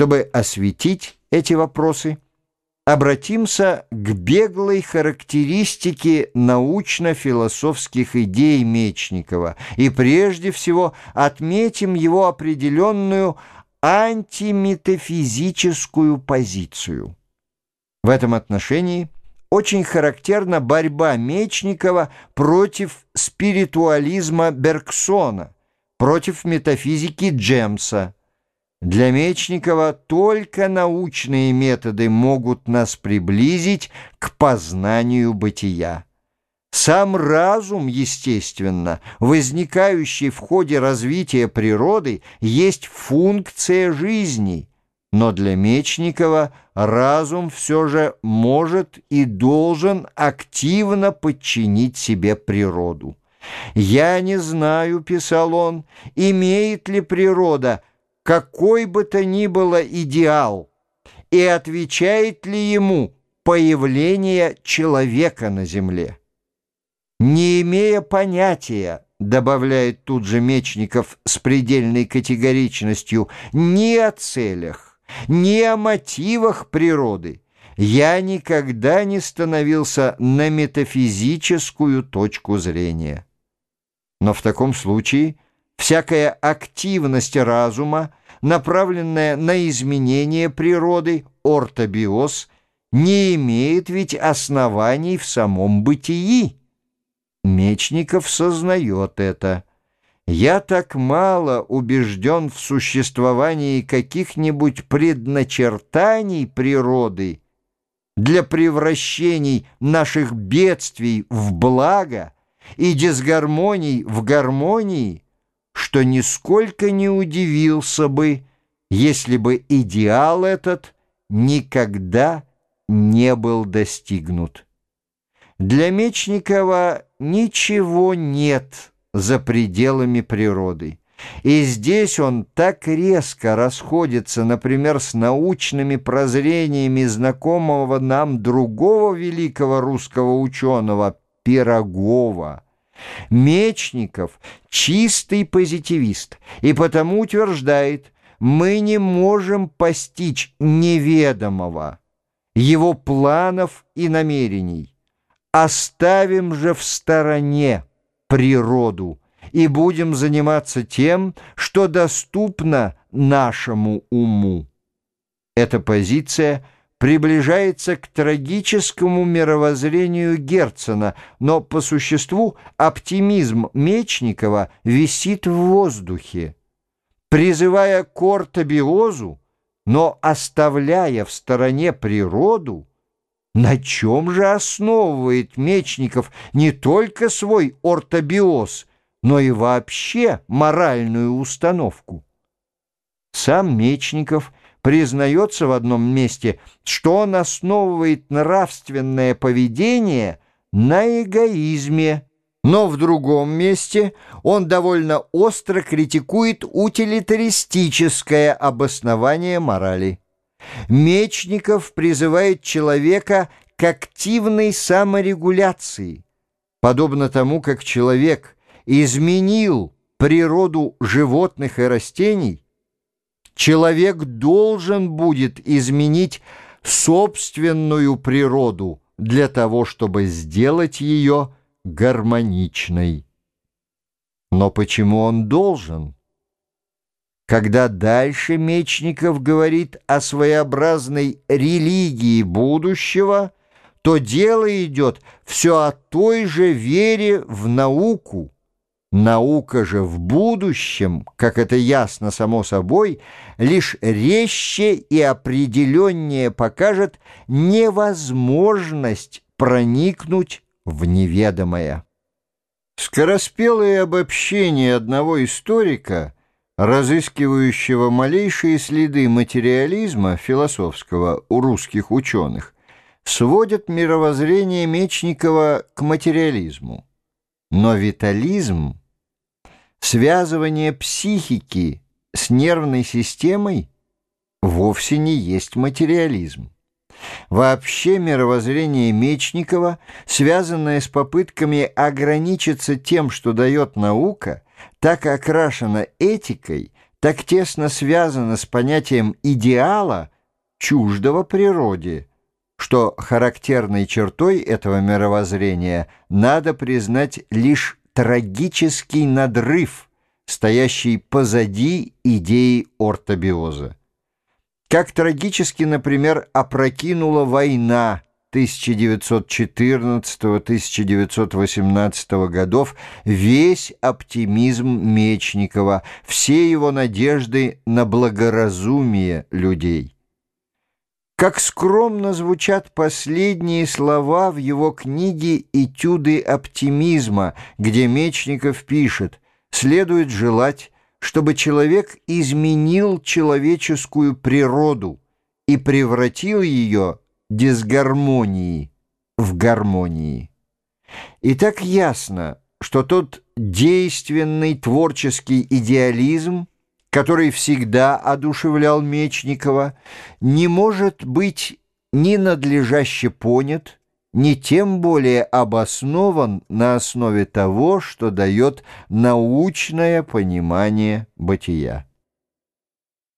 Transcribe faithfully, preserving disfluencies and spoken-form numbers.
Чтобы осветить эти вопросы, обратимся к беглой характеристике научно-философских идей Мечникова и прежде всего отметим его определенную антиметафизическую позицию. В этом отношении очень характерна борьба Мечникова против спиритуализма Бергсона, против метафизики Джемса. Для Мечникова только научные методы могут нас приблизить к познанию бытия. Сам разум, естественно, возникающий в ходе развития природы, есть функция жизни, но для Мечникова разум все же может и должен активно подчинить себе природу. «Я не знаю, — писал он, — имеет ли природа какой бы то ни было идеал, и отвечает ли ему появление человека на земле. Не имея понятия, — добавляет тут же Мечников с предельной категоричностью, — ни о целях, ни о мотивах природы, я никогда не становился на метафизическую точку зрения». Но в таком случае всякая активность разума, направленная на изменение природы, ортобиоз, не имеет ведь оснований в самом бытии. Мечников сознает это. «Я так мало убежден в существовании каких-нибудь предначертаний природы для превращений наших бедствий в благо и дисгармоний в гармонии, что нисколько не удивился бы, если бы идеал этот никогда не был достигнут». Для Мечникова ничего нет за пределами природы. И здесь он так резко расходится, например, с научными прозрениями знакомого нам другого великого русского ученого Пирогова. Мечников — чистый позитивист, и потому утверждает: мы не можем постичь неведомого, его планов и намерений. Оставим же в стороне природу и будем заниматься тем, что доступно нашему уму. Эта позиция приближается к трагическому мировоззрению Герцена, но по существу оптимизм Мечникова висит в воздухе. Призывая к ортобиозу, но оставляя в стороне природу, на чем же основывает Мечников не только свой ортобиоз, но и вообще моральную установку? Сам Мечников признается в одном месте, что он основывает нравственное поведение на эгоизме, но в другом месте он довольно остро критикует утилитаристическое обоснование морали. Мечников призывает человека к активной саморегуляции, подобно тому, как человек изменил природу животных и растений. Человек должен будет изменить собственную природу для того, чтобы сделать ее гармоничной. Но почему он должен? Когда дальше Мечников говорит о своеобразной религии будущего, то дело идет все о той же вере в науку. Наука же в будущем, как это ясно само собой, лишь резче и определеннее покажет невозможность проникнуть в неведомое. Скороспелое обобщение одного историка, разыскивающего малейшие следы материализма философского у русских ученых, сводят мировоззрение Мечникова к материализму. Но витализм, связывание психики с нервной системой, вовсе не есть материализм. Вообще мировоззрение Мечникова, связанное с попытками ограничиться тем, что дает наука, так окрашено этикой, так тесно связано с понятием идеала, чуждого природе, что характерной чертой этого мировоззрения надо признать лишь трагический надрыв, стоящий позади идеи ортобиоза. Как трагически, например, опрокинула война тысяча девятьсот четырнадцатого — тысяча девятьсот восемнадцатого годов весь оптимизм Мечникова, все его надежды на благоразумие людей. Как скромно звучат последние слова в его книге «Этюды оптимизма», где Мечников пишет: «Следует желать, чтобы человек изменил человеческую природу и превратил ее дисгармонии в гармонии». И так ясно, что тот действенный творческий идеализм, который всегда одушевлял Мечникова, не может быть ни надлежаще понят, ни тем более обоснован на основе того, что дает научное понимание бытия.